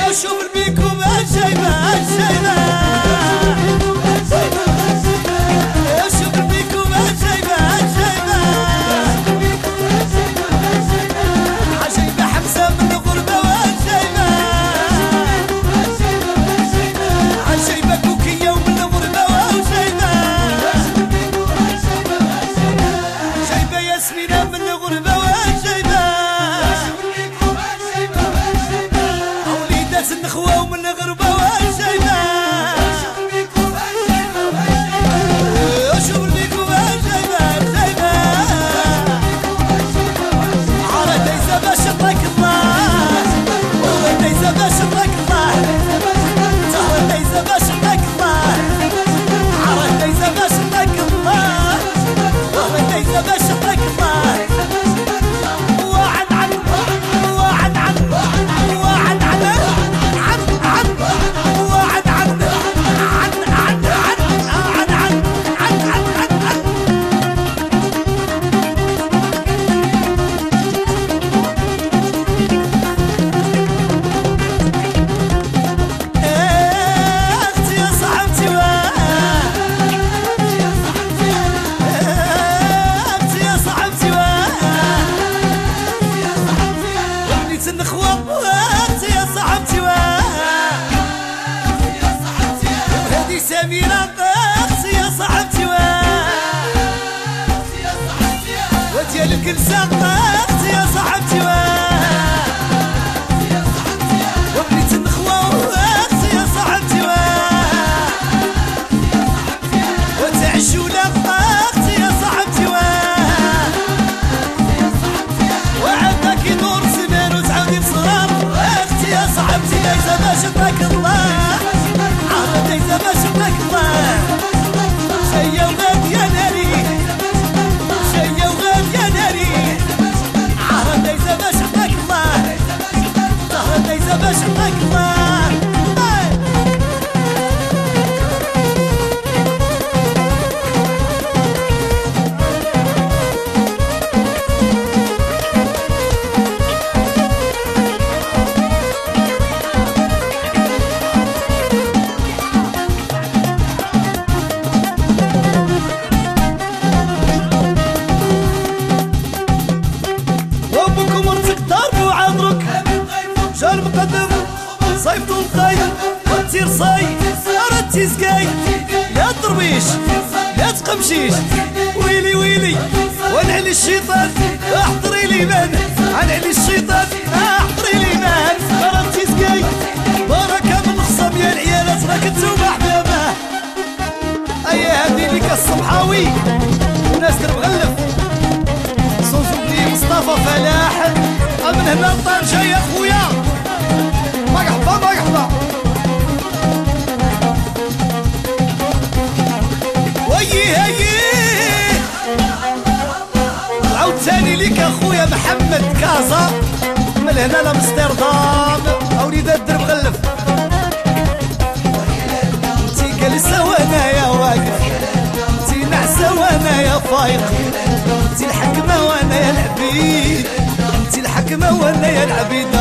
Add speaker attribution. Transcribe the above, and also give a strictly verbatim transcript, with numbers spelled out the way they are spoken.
Speaker 1: شوف بيكم الشيبة الشيبة شوف بيكم الشيبة الشيبة عشيبة حمزة من الغربة والشيبة عشيبة كوكية ومن الغربة والشيبة شيبة ياسمينة من الغربة والشيبة وليدات النخوة ومن الغربة والشيبة شوف بيكم الشيبة الشيبة على دايزة باش يطلق الله دايزة باش يطلق الله على دايزة باش يطلق الله على دايزة باش يطلق الله على دايزة باش يطلق الله وعد عن وعد عن وعد عن عن عن وعد عن عن عن عن عن عن عن عن عن اختي يا صاحبتي اختي يا صاحبتي وليت النخوة اختي يا صاحبتي وهذه سميرة اختي يا صاحبتي وديال الكنسة اختي يا صاحبتي وبنيت النخوة اختي يا صاحبتي وتعجولة اختي يا صاحبتي وعندك يدور زمان وتعاودي بصرار اختي يا صاحبتي دايزة باش يطلق الله عرض دايزة باش يطلق الله شيا وغاد يا ناري شيا وغاد يا ناري عرض دايزة باش يطلق الله عرض دايزة باش يطلق الله وابوكم ورثك ضرب وعمرك جا المقدم صيفط القايد وانتي رصاي ردتي سقاي يا درويش يا تقمشيش ويلي ويلي ونعلي الشيطان احضري لي مان عنعلي الشيطان احضري لي مان ردتي سقاي بركة من الخصم يا العيالات راك نتوما حبابه ايا هادي ليك الصبحاوي وناس درب غلف مصطفى فلاح من هنا لطنجة يا خويا مرحبا مرحبا ويي هيي عاوتاني ليك اخويا محمد كازا من هنا لامستردام وليدات درب غلف انتي جالسة وانايا واقف انتي نعسة وانايا فايق انتي الحكمة وانا يا العبيد انتي الحكمة وانا يا العبيد